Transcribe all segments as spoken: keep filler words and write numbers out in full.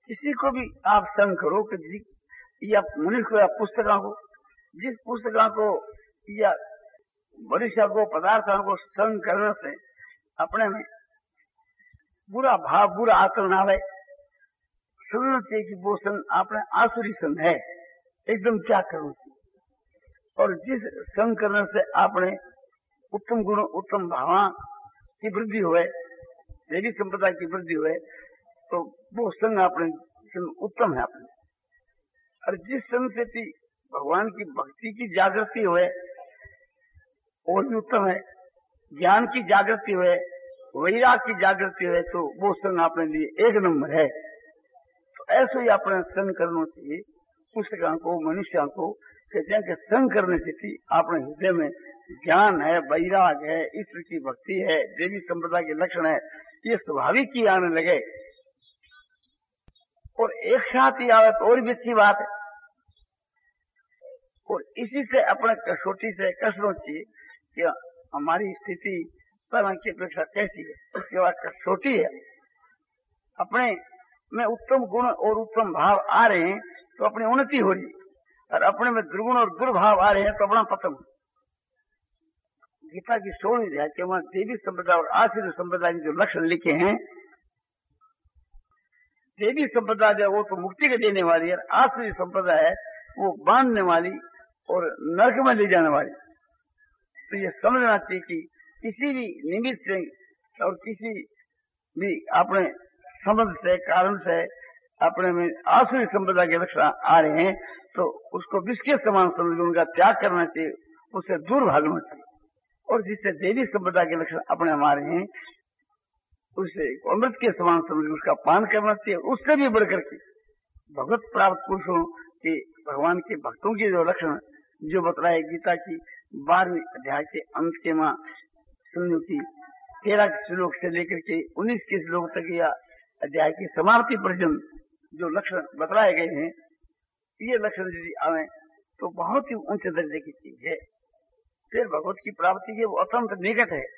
किसी को भी आप संग करो कि जी या मनुष्य को या पुस्तकों को, जिस पुस्तकों को या मनुष्य को पदार्थों को संग करने से अपने में बुरा भाव बुरा आचरण आवे, समझना चाहिए कि वो संग अपने आसुरी संग है, एकदम क्या करना चाहिए। और जिस संग करने से आपने उत्तम गुण उत्तम भावना की वृद्धि हुए, देवी संप्रदाय की वृद्धि हुए, तो वो संग अपने संग उत्तम है अपने। और जिस संग से भी भगवान की भक्ति की जागृति हुए और भी उत्तम है, ज्ञान की जागृति हुए, वैराग की जागृति हुए, तो वो संग अपने लिए एक नंबर है। तो ऐसे ही अपने संग करना चाहिए पुस्तकों को, मनुष्यों को, कहते हैं कि संग करने से भी अपने हृदय में ज्ञान है, वैराग है, ईश्वर की भक्ति है, देवी संप्रदाय के लक्षण है, ये स्वाभाविक ही आने लगे। और एक साथ ही आवे तो और भी अच्छी बात है। और इसी से अपने कसौटी से कसना चाहिए कि हमारी स्थिति पहले की अपेक्षा कैसी है, उसके बाद कसौटी है। अपने में उत्तम गुण और उत्तम भाव आ रहे हैं तो अपनी उन्नति हो रही है, और अपने में दुर्गुण और दुर्भाव आ रहे हैं तो अपना पतन। गीता की सोलहवीं अध्याय के वहां देवी संप्रदाय और आश्रय संप्रदाय के जो लक्षण लिखे हैं, देवी संप्रदाय जो वो तो मुक्ति के देने वाली है, आश्रय संप्रदाय है वो बांधने वाली और नरक में ले जाने वाली। तो ये समझना चाहिए कि किसी भी निमित्त से और किसी भी अपने समझ से कारण से अपने में आसुरी संप्रदाय के लक्षण आ रहे हैं तो उसको विष के समान समझ उनका त्याग करना चाहिए, उससे दूर भागना चाहिए। और जिससे देवी संप्रदाय के लक्षण अपने हमारे हैं उसे अमृत के समान समझ उसका पान करना चाहिए। उससे भी बढ़कर के भगवत प्राप्त पुरुषों के भगवान के भक्तों के जो लक्षण जो बतलाए गीता की बारहवीं अध्याय के अंत के मां समझो की तेरह श्लोक से लेकर के उन्नीस के श्लोक तक या अध्याय की समाप्ति पर्यंत जो लक्षण बतलाए गए हैं, ये लक्षण यदि आवे तो बहुत ही ऊंचे दर्जे की चीज है। फिर भगवत की प्राप्ति के वो अत्यंत निकट है।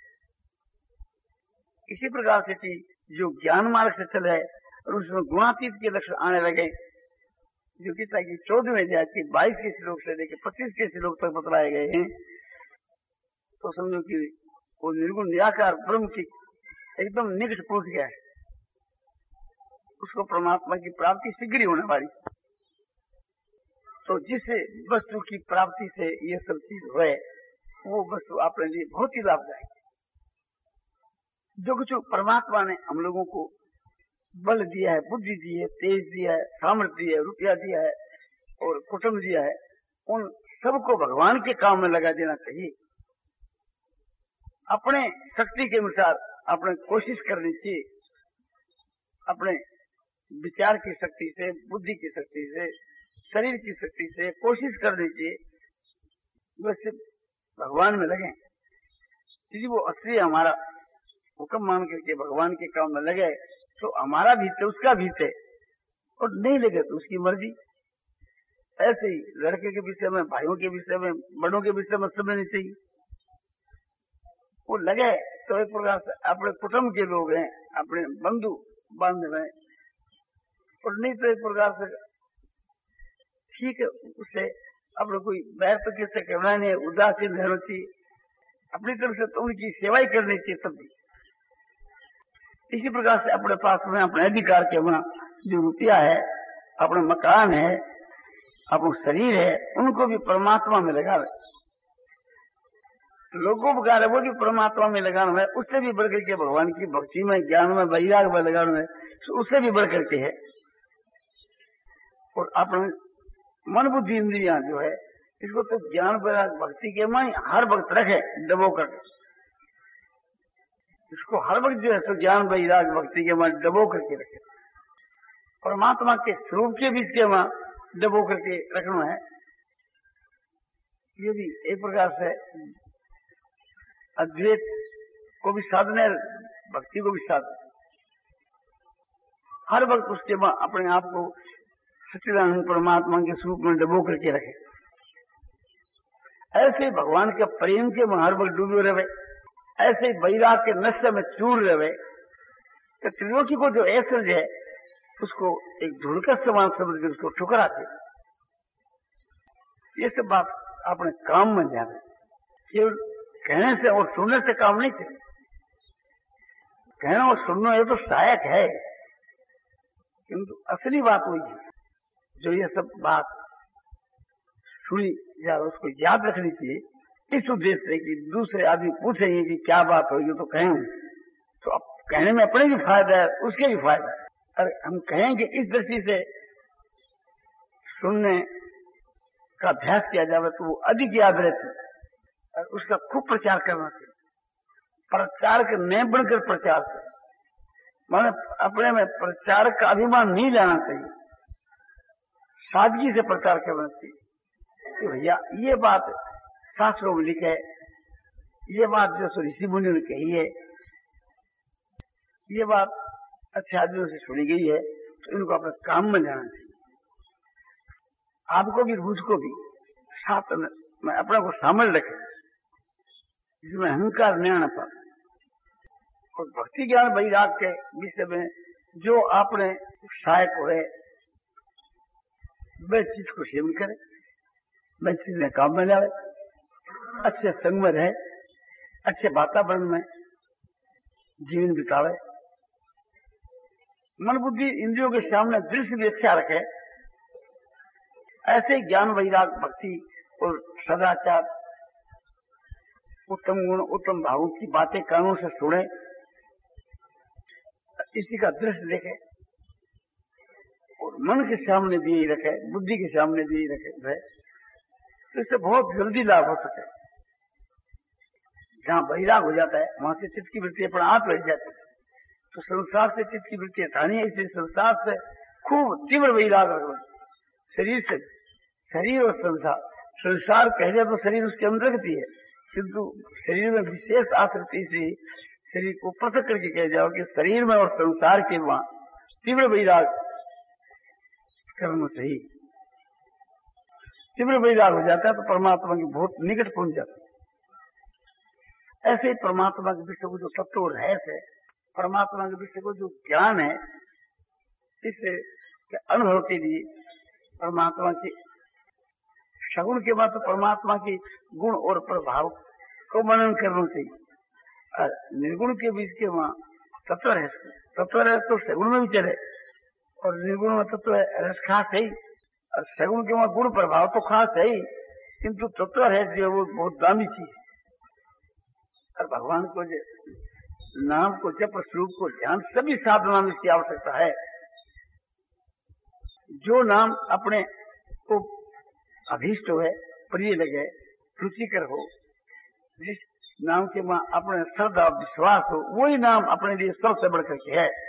इसी प्रकार से जो ज्ञान मार्ग से चले और उसमें गुणातीत के लक्षण आने लगे, जो गीता की चौदहवें अध्याय के बाईस के श्लोक से लेकर पच्चीस के श्लोक तक बतलाए गए हैं, तो समझो कि वो निर्गुण निराकार ब्रह्म की एकदम निकट पहुंच गया है, उसको परमात्मा की प्राप्ति शीघ्र होने वाली। तो जिससे वस्तु की प्राप्ति से ये सब चीज हुए वो वस्तु अपने लिए बहुत ही लाभदायक है। जो कुछ परमात्मा ने हम लोगों को बल दिया है, बुद्धि दी है, तेज दिया है, सामर्थ्य दिया है, रुपया दिया है और कुटुंब दिया है, उन सबको भगवान के काम में लगा देना चाहिए। अपने शक्ति के अनुसार अपने कोशिश करनी चाहिए, अपने विचार की शक्ति से, बुद्धि की शक्ति से, शरीर की शक्ति से कोशिश करनी चाहिए, वैसे भगवान में लगे। यदि वो असली हमारा हुक्म मान करके भगवान के काम में लगे तो हमारा भी थे, उसका भी थे, और नहीं लगे तो उसकी मर्जी। ऐसे ही लड़के के विषय में, भाइयों के विषय में, बड़ों के विषय में समझनी चाहिए। वो लगे तो एक प्रकार से अपने कुटुंब के लोग हैं, अपने बंधु बांधव हैं, और नहीं तो एक प्रकार से ठीक है, उससे अपने कोई बैर तो किससे करना नहीं है, उदासीन रहना चाहिए, अपनी तरफ से तो उनकी सेवा ही करनी चाहिए तब भी। इसी प्रकार से अपने पास में अपने अधिकार के अपना जो रुपया है, अपना मकान है, अपना शरीर है, उनको भी परमात्मा में लगा रहे। लोगों को है वो भी परमात्मा में लगाना है, उससे भी बढ़कर के भगवान की भक्ति में, ज्ञान में, वैराग में लगाना है, उससे भी बढ़कर के है। और अपने मन बुद्धि इंद्रियां जो है इसको तो ज्ञान वैराग भक्ति के में हर वक्त रखे दबो कर, इसको हर वक्त जो है तो ज्ञान वैराग भक्ति के में दबो करके रखे, परमात्मा के स्वरूप के बीच के में दबो करके रखना है। ये भी एक प्रकार से अद्वैत को भी साधन है, भक्ति को भी साधन, हर वक्त उसके में अपने आप को सच्चिदानंद परमात्मा के स्वरूप में डबो करके रखे। ऐसे भगवान के प्रेम के में हर वक्त डूबे रहे, ऐसे वैराग के नशे में चूर रहे। तो त्रिलोकी को जो ऐश्वर्य है उसको एक धुड़का समान समझ कर उसको ठुकराते। ये सब बात अपने काम में ध्यान है। केवल कहने से और सुनने से काम नहीं चले। कहना और सुनना ये तो सहायक है, किंतु असली बात वही है जो ये सब बात सुनी या उसको याद रखनी चाहिए इस उद्देश्य से कि दूसरे आदमी पूछेंगे कि क्या बात होगी तो कहें, तो अब कहने में अपने भी फायदा है, उसके भी फायदा है। और हम कहेंगे इस दृष्टि से सुनने का अभ्यास किया जाए तो वो अधिक याद रहती और उसका खूब प्रचार करना चाहिए। प्रचार के न बनकर प्रचार कर, माने अपने में प्रचार का अभिमान नहीं लाना चाहिए, सादगी से प्रचार करना चाहिए कि भैया ये बात शास्त्रों में लिखे, ये बात जो ऋषि मुनि ने कही है, ये बात अच्छे आदमियों से सुनी गई है, तो इनको अपने काम में जाना चाहिए। आपको भी मुझको भी साथ में अपना को शामिल रखे, जिसमें अहंकार न आना पाए। और भक्ति ज्ञान वैराग के विषय में जो आपने सहायक हो, वह चीज को सेवन करे, वह चीज में काम में लावे, अच्छे संग में रहे, अच्छे वातावरण में जीवन बितावे, मन बुद्धि इंद्रियों के सामने दृश्य भी अच्छा रखे। ऐसे ज्ञान वैराग भक्ति और सदाचार उत्तम गुण उत्तम भावों की बातें कानों से सुने, इसी का दृश्य देखे और मन के सामने भी रखे, बुद्धि के सामने भी रखे रहे, तो इससे बहुत जल्दी लाभ हो सके। जहाँ वैराग हो जाता है वहां से चित्त की वृत्ति अपना आप बैठ जाती है, तो संसार से चित्त की वृत्ति हटानी है। इसलिए संसार से खूब तीव्र वैराग रखना, शरीर से, शरीर और संसार। संसार कह दिया तो शरीर उसके अंदर रहती है, किंतु शरीर में विशेष आसक्ति से शरीर को पृथक करके कह जाओ कि शरीर में और संसार के वहां तीव्र वैराग करना चाहिए। तीव्र वैराग हो जाता है तो परमात्मा के बहुत निकट पहुंच जाता है। ऐसे ही परमात्मा के विषय को जो तत्व और रहस्य है, परमात्मा के विषय को जो ज्ञान है, इससे अनुभव के लिए परमात्मा की सगुण के बाद तो परमात्मा के गुण और प्रभाव को मनन करना चाहिए। और निर्गुण के बीच के वहां तत्व रहस्य, तत्व रहस्य तो सगुण में भी चले और निर्गुण में तत्व रस खास है ही, और सगुण के वहां गुण प्रभाव तो खास है ही, किंतु तत्व रहस्य वो बहुत दामी चीज। और भगवान को जो नाम को जप स्वरूप को ध्यान सभी साधना में इसकी आवश्यकता है। जो नाम अपने को अभीष्ट हो, प्रिय लगे, रुचिकर हो, जिस नाम के वहां अपने श्रद्धा विश्वास हो, वही नाम अपने लिए सबसे बढ़कर के है।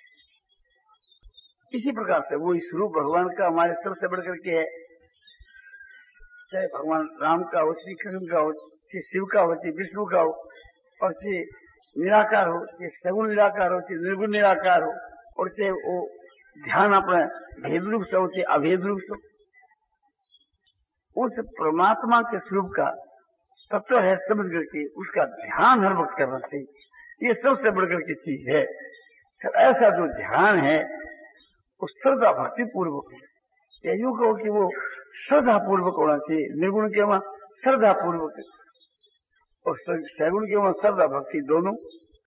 इसी प्रकार से वही स्वरूप भगवान का हमारे सबसे बढ़कर के है। चाहे भगवान राम का हो, श्री कृष्ण का हो, चाहे शिव का हो, चाहे विष्णु का हो, और चाहे निराकार हो, चाहे सगुण निराकार हो, चाहे निर्गुण निराकार हो, और चाहे वो ध्यान अपने भेद रूप से हो, चाहे अभेद रूप से, उस परमात्मा के स्वरूप का तत्व है समझ करके उसका ध्यान हर वक्त करना चाहिए। ये सबसे बढ़कर की चीज है। ऐसा जो ध्यान है वो श्रद्धा भक्ति पूर्वक है। यूं कहो कि वो श्रद्धा पूर्वक होना चाहिए। निर्गुण के वहां श्रद्धा पूर्वक और सगुण के वहां श्रद्धा भक्ति दोनों